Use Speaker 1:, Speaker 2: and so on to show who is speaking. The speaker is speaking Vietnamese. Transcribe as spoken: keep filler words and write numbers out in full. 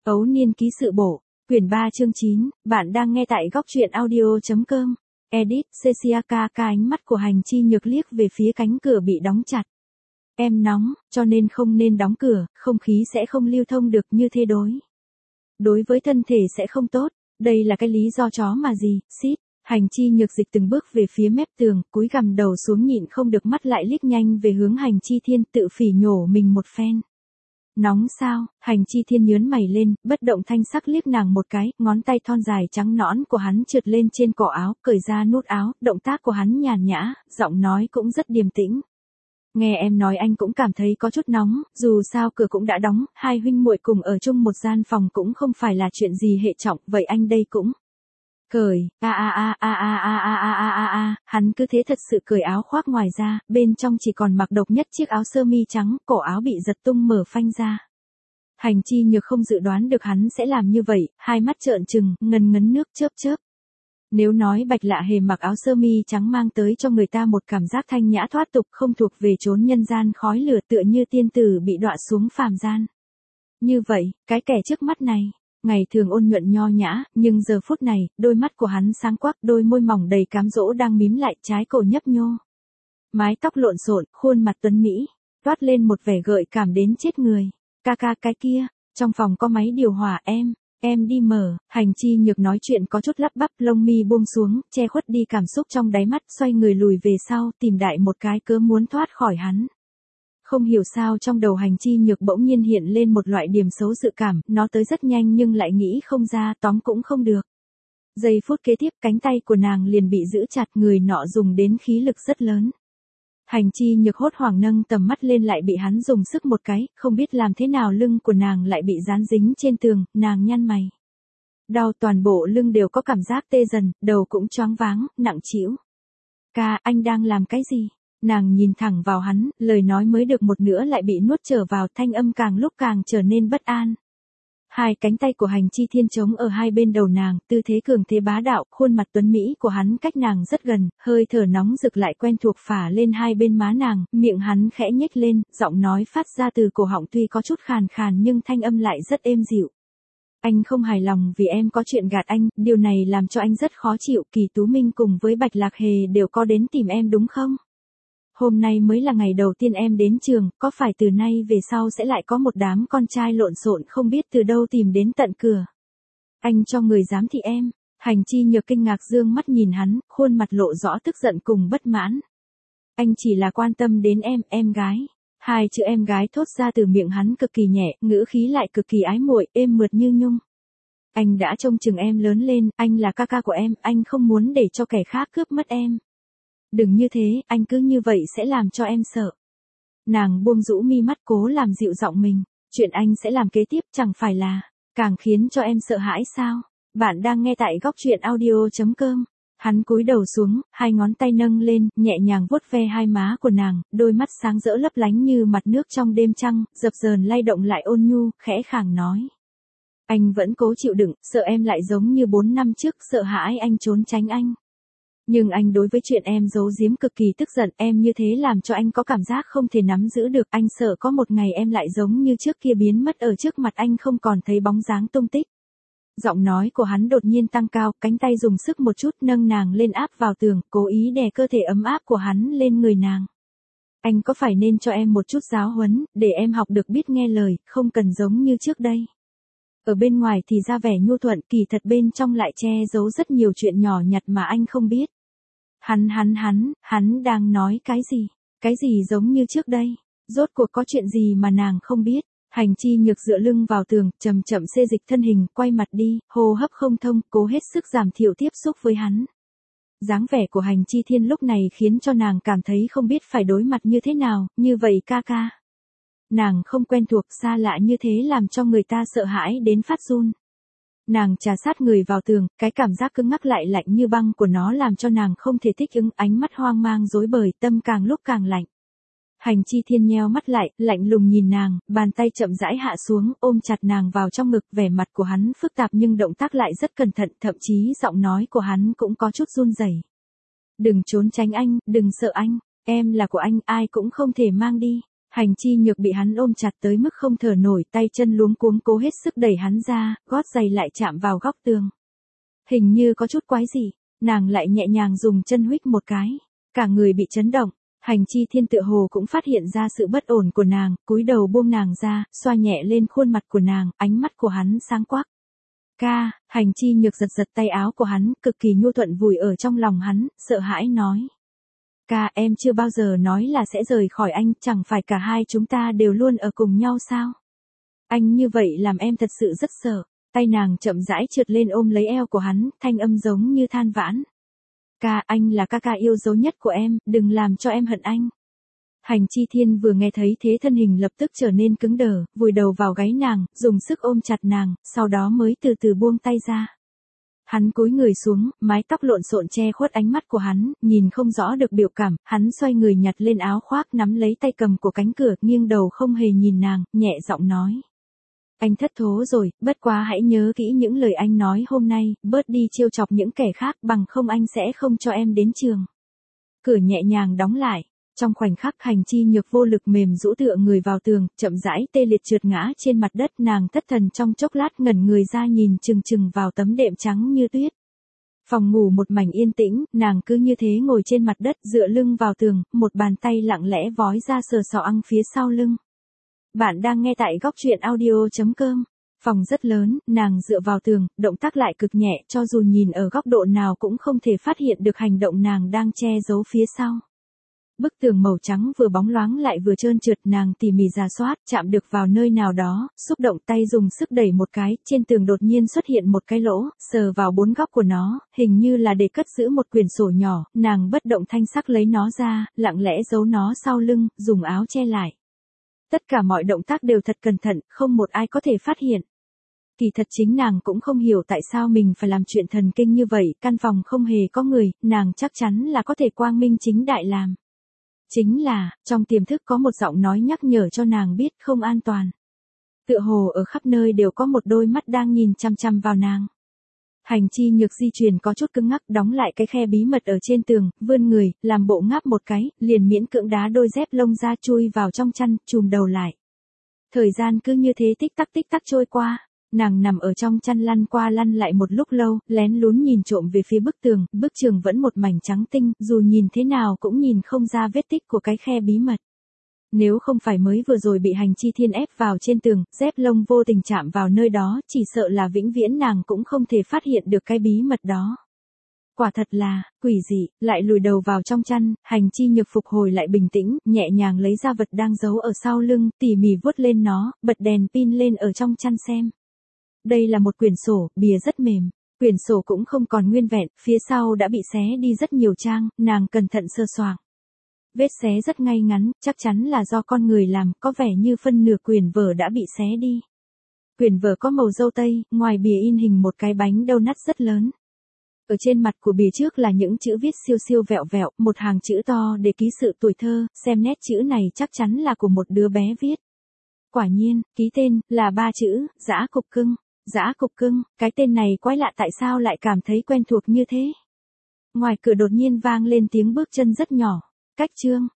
Speaker 1: Ấu Niên ký sự bổ, quyển ba chương chín, bạn đang nghe tại góc truyện audio.com. Edit, Cecia ca ca ánh mắt của Hành Chi Nhược liếc về phía cánh cửa bị đóng chặt. Em nóng, cho nên không nên đóng cửa, không khí sẽ không lưu thông được như thế đối. Đối với thân thể sẽ không tốt, đây là cái lý do chó mà gì, xít. Hành Chi Nhược dịch từng bước về phía mép tường, cúi gằm đầu xuống nhịn không được mắt lại liếc nhanh về hướng Hành Chi Thiên tự phỉ nhổ mình một phen. Nóng sao, Hành Chi Thiên nhớn mày lên, bất động thanh sắc liếc nàng một cái, ngón tay thon dài trắng nõn của hắn trượt lên trên cổ áo, cởi ra nút áo, động tác của hắn nhàn nhã, giọng nói cũng rất điềm tĩnh. Nghe em nói anh cũng cảm thấy có chút nóng, dù sao cửa cũng đã đóng, hai huynh muội cùng ở chung một gian phòng cũng không phải là chuyện gì hệ trọng, vậy anh đây cũng cởi, a a a a a a a a a a a, hắn cứ thế thật sự cởi áo khoác ngoài ra, bên trong chỉ còn mặc độc nhất chiếc áo sơ mi trắng, cổ áo bị giật tung mở phanh ra. Hành Chi Nhược không dự đoán được hắn sẽ làm như vậy, hai mắt trợn trừng, ngần ngấn nước chớp chớp. Nếu nói Bạch Lạ Hề mặc áo sơ mi trắng mang tới cho người ta một cảm giác thanh nhã thoát tục không thuộc về chốn nhân gian khói lửa tựa như tiên tử bị đọa xuống phàm gian. Như vậy, cái kẻ trước mắt này, ngày thường ôn nhuận nho nhã, nhưng giờ phút này, đôi mắt của hắn sáng quắc, đôi môi mỏng đầy cám dỗ đang mím lại, trái cổ nhấp nhô. Mái tóc lộn xộn, khuôn mặt tuấn mỹ, toát lên một vẻ gợi cảm đến chết người. Ca ca cái kia, trong phòng có máy điều hòa em, em đi mở. Hành Chi Nhược nói chuyện có chút lắp bắp, lông mi buông xuống, che khuất đi cảm xúc trong đáy mắt, xoay người lùi về sau, tìm đại một cái cớ muốn thoát khỏi hắn. Không hiểu sao trong đầu Hành Chi Nhược bỗng nhiên hiện lên một loại điểm xấu dự cảm, nó tới rất nhanh nhưng lại nghĩ không ra, tóm cũng không được. Giây phút kế tiếp cánh tay của nàng liền bị giữ chặt, người nọ dùng đến khí lực rất lớn. Hành Chi Nhược hốt hoảng nâng tầm mắt lên lại bị hắn dùng sức một cái, không biết làm thế nào lưng của nàng lại bị dán dính trên tường, nàng nhăn mày. Đau toàn bộ lưng đều có cảm giác tê dần, đầu cũng choáng váng, nặng trĩu. Ca, anh đang làm cái gì? Nàng nhìn thẳng vào hắn, lời nói mới được một nửa lại bị nuốt trở vào, thanh âm càng lúc càng trở nên bất an. Hai cánh tay của Hành Chi Thiên trống ở hai bên đầu nàng, tư thế cường thế bá đạo, khuôn mặt tuấn mỹ của hắn cách nàng rất gần, hơi thở nóng rực lại quen thuộc phả lên hai bên má nàng, miệng hắn khẽ nhếch lên, giọng nói phát ra từ cổ họng tuy có chút khàn khàn nhưng thanh âm lại rất êm dịu. Anh không hài lòng vì em có chuyện gạt anh, điều này làm cho anh rất khó chịu, Kỳ Tú Minh cùng với Bạch Lạc Hề đều có đến tìm em đúng không? Hôm nay mới là ngày đầu tiên em đến trường, có phải từ nay về sau sẽ lại có một đám con trai lộn xộn không biết từ đâu tìm đến tận cửa? Anh cho người giám thị em. Hành Chi Nhược kinh ngạc dương mắt nhìn hắn, khuôn mặt lộ rõ tức giận cùng bất mãn. Anh chỉ là quan tâm đến em, em gái. Hai chữ em gái thốt ra từ miệng hắn cực kỳ nhẹ, ngữ khí lại cực kỳ ái muội, êm mượt như nhung. Anh đã trông chừng em lớn lên, anh là ca ca của em, anh không muốn để cho kẻ khác cướp mất em. Đừng như thế, anh cứ như vậy sẽ làm cho em sợ. Nàng buông rũ mi mắt cố làm dịu giọng mình, chuyện anh sẽ làm kế tiếp chẳng phải là càng khiến cho em sợ hãi sao? Bạn đang nghe tại góc truyện audio.com. Hắn cúi đầu xuống, hai ngón tay nâng lên, nhẹ nhàng vuốt ve hai má của nàng, đôi mắt sáng rỡ lấp lánh như mặt nước trong đêm trăng, dập dờn lay động lại ôn nhu, khẽ khàng nói. Anh vẫn cố chịu đựng, sợ em lại giống như bốn năm trước, sợ hãi anh trốn tránh anh. Nhưng anh đối với chuyện em giấu giếm cực kỳ tức giận, em như thế làm cho anh có cảm giác không thể nắm giữ được, anh sợ có một ngày em lại giống như trước kia biến mất ở trước mặt anh không còn thấy bóng dáng tung tích. Giọng nói của hắn đột nhiên tăng cao, cánh tay dùng sức một chút nâng nàng lên áp vào tường, cố ý đè cơ thể ấm áp của hắn lên người nàng. Anh có phải nên cho em một chút giáo huấn, để em học được biết nghe lời, không cần giống như trước đây. Ở bên ngoài thì ra vẻ nhu thuận, kỳ thật bên trong lại che giấu rất nhiều chuyện nhỏ nhặt mà anh không biết. Hắn hắn hắn, hắn đang nói cái gì? Cái gì giống như trước đây? Rốt cuộc có chuyện gì mà nàng không biết? Hành Chi Nhược dựa lưng vào tường, chậm chậm xê dịch thân hình, quay mặt đi, hô hấp không thông, cố hết sức giảm thiểu tiếp xúc với hắn. Dáng vẻ của Hành Chi Thiên lúc này khiến cho nàng cảm thấy không biết phải đối mặt như thế nào, như vậy ca ca. Nàng không quen thuộc, xa lạ như thế làm cho người ta sợ hãi đến phát run. Nàng trà sát người vào tường, cái cảm giác cứng ngắc lại lạnh như băng của nó làm cho nàng không thể thích ứng, ánh mắt hoang mang rối bời, tâm càng lúc càng lạnh. Hành Chi Thiên nheo mắt lại, lạnh lùng nhìn nàng, bàn tay chậm rãi hạ xuống, ôm chặt nàng vào trong ngực, vẻ mặt của hắn phức tạp nhưng động tác lại rất cẩn thận, thậm chí giọng nói của hắn cũng có chút run rẩy. Đừng trốn tránh anh, đừng sợ anh, em là của anh, ai cũng không thể mang đi. Hành Chi Nhược bị hắn ôm chặt tới mức không thở nổi, tay chân luống cuống cố hết sức đẩy hắn ra, gót giày lại chạm vào góc tường. Hình như có chút quái gì, nàng lại nhẹ nhàng dùng chân huých một cái, cả người bị chấn động. Hành Chi Thiên tựa hồ cũng phát hiện ra sự bất ổn của nàng, cúi đầu buông nàng ra, xoa nhẹ lên khuôn mặt của nàng, ánh mắt của hắn sáng quắc. Ca, Hành Chi Nhược giật giật tay áo của hắn, cực kỳ nhu thuận vùi ở trong lòng hắn, sợ hãi nói. Ca, em chưa bao giờ nói là sẽ rời khỏi anh, chẳng phải cả hai chúng ta đều luôn ở cùng nhau sao? Anh như vậy làm em thật sự rất sợ. Tay nàng chậm rãi trượt lên ôm lấy eo của hắn, thanh âm giống như than vãn. Ca, anh là ca ca yêu dấu nhất của em, đừng làm cho em hận anh. Hành Chi Thiên vừa nghe thấy thế thân hình lập tức trở nên cứng đờ, vùi đầu vào gáy nàng, dùng sức ôm chặt nàng, sau đó mới từ từ buông tay ra. Hắn cúi người xuống, mái tóc lộn xộn che khuất ánh mắt của hắn, nhìn không rõ được biểu cảm, hắn xoay người nhặt lên áo khoác nắm lấy tay cầm của cánh cửa, nghiêng đầu không hề nhìn nàng, nhẹ giọng nói. Anh thất thố rồi, bất quá hãy nhớ kỹ những lời anh nói hôm nay, bớt đi trêu chọc những kẻ khác, bằng không anh sẽ không cho em đến trường. Cửa nhẹ nhàng đóng lại. Trong khoảnh khắc Hành Chi Nhược vô lực mềm rũ tựa người vào tường, chậm rãi tê liệt trượt ngã trên mặt đất, nàng thất thần trong chốc lát ngẩn người ra nhìn chừng chừng vào tấm đệm trắng như tuyết. Phòng ngủ một mảnh yên tĩnh, nàng cứ như thế ngồi trên mặt đất dựa lưng vào tường, một bàn tay lặng lẽ vói ra sờ sọ ăng phía sau lưng. Bạn đang nghe tại góc truyện audio chấm com. Phòng rất lớn, nàng dựa vào tường, động tác lại cực nhẹ, cho dù nhìn ở góc độ nào cũng không thể phát hiện được hành động nàng đang che giấu phía sau. Bức tường màu trắng vừa bóng loáng lại vừa trơn trượt, nàng tỉ mỉ rà soát, chạm được vào nơi nào đó, xúc động tay dùng sức đẩy một cái, trên tường đột nhiên xuất hiện một cái lỗ, sờ vào bốn góc của nó, hình như là để cất giữ một quyển sổ nhỏ, nàng bất động thanh sắc lấy nó ra, lặng lẽ giấu nó sau lưng, dùng áo che lại. Tất cả mọi động tác đều thật cẩn thận, không một ai có thể phát hiện. Kỳ thật chính nàng cũng không hiểu tại sao mình phải làm chuyện thần kinh như vậy, căn phòng không hề có người, nàng chắc chắn là có thể quang minh chính đại làm. Chính là, trong tiềm thức có một giọng nói nhắc nhở cho nàng biết không an toàn. Tựa hồ ở khắp nơi đều có một đôi mắt đang nhìn chăm chăm vào nàng. Hành Chi Nhược di chuyển có chút cứng ngắc, đóng lại cái khe bí mật ở trên tường, vươn người, làm bộ ngáp một cái, liền miễn cưỡng đá đôi dép lông ra chui vào trong chăn, chùm đầu lại. Thời gian cứ như thế tích tắc tích tắc trôi qua. Nàng nằm ở trong chăn lăn qua lăn lại một lúc lâu, lén lún nhìn trộm về phía bức tường, bức tường vẫn một mảnh trắng tinh, dù nhìn thế nào cũng nhìn không ra vết tích của cái khe bí mật. Nếu không phải mới vừa rồi bị Hành Chi Thiên ép vào trên tường, dép lông vô tình chạm vào nơi đó, chỉ sợ là vĩnh viễn nàng cũng không thể phát hiện được cái bí mật đó. Quả thật là, quỷ dị, lại lùi đầu vào trong chăn, Hành Chi Nhược phục hồi lại bình tĩnh, nhẹ nhàng lấy ra vật đang giấu ở sau lưng, tỉ mỉ vuốt lên nó, bật đèn pin lên ở trong chăn xem. Đây là một quyển sổ, bìa rất mềm. Quyển sổ cũng không còn nguyên vẹn, phía sau đã bị xé đi rất nhiều trang, nàng cẩn thận sơ soạng. Vết xé rất ngay ngắn, chắc chắn là do con người làm, có vẻ như phân nửa quyển vở đã bị xé đi. Quyển vở có màu dâu tây, ngoài bìa in hình một cái bánh donut rất lớn. Ở trên mặt của bìa trước là những chữ viết siêu siêu vẹo vẹo, một hàng chữ to để ký sự tuổi thơ, xem nét chữ này chắc chắn là của một đứa bé viết. Quả nhiên, ký tên, là ba chữ, Dã Cục Cưng. Dã Cục Cưng, cái tên này quái lạ, tại sao lại cảm thấy quen thuộc như thế? Ngoài cửa đột nhiên vang lên tiếng bước chân rất nhỏ. Cách chương.